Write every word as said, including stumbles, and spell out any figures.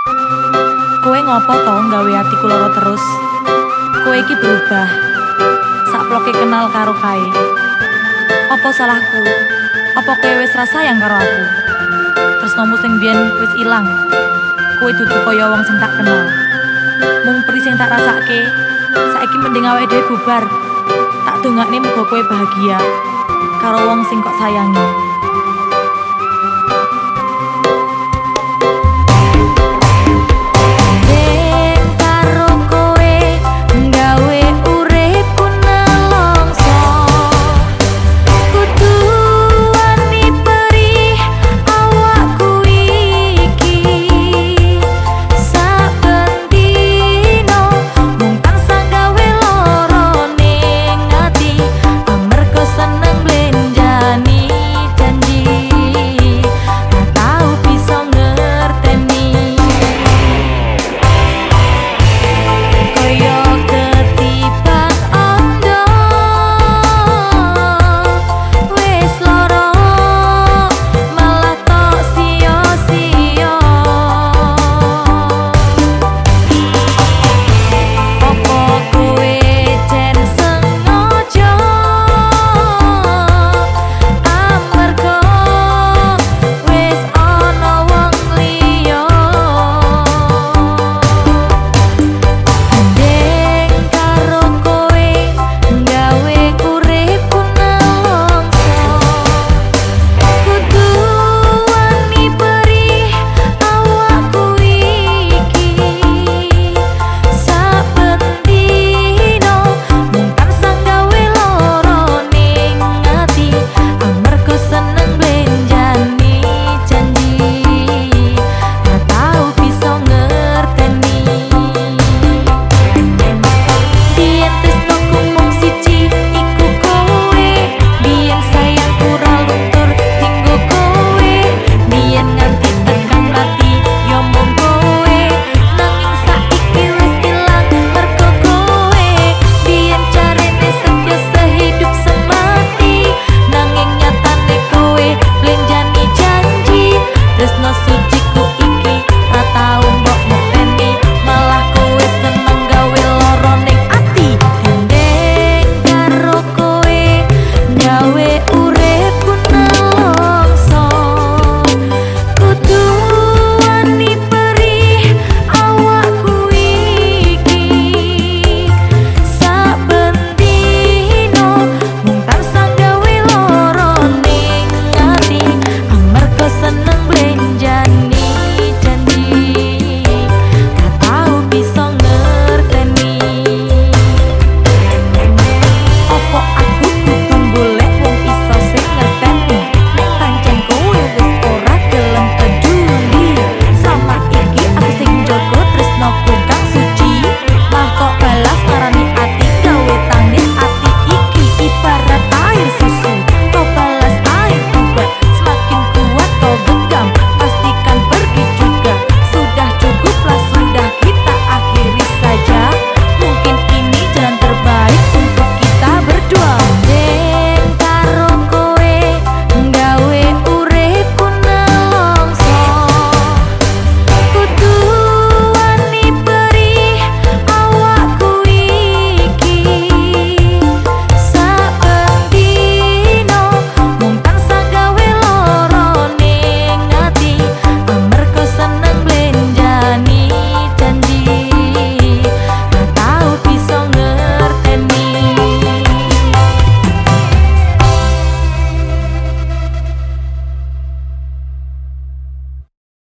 Kowe ngopo to nggawe atiku lara terus? Kowe iki berubah. Sakploke kenal karo kae. Apa salahku? Apa kowe wis rasa sayang karo aku? Tresnomu sing biyen wis ilang. Kowe dudu kaya wong sing tak kenal. Mung pri sing tak rasake, saiki mending awake dhewe bubar. Tak dongakne muga kowe bahagia karo wong sing kok sayangi.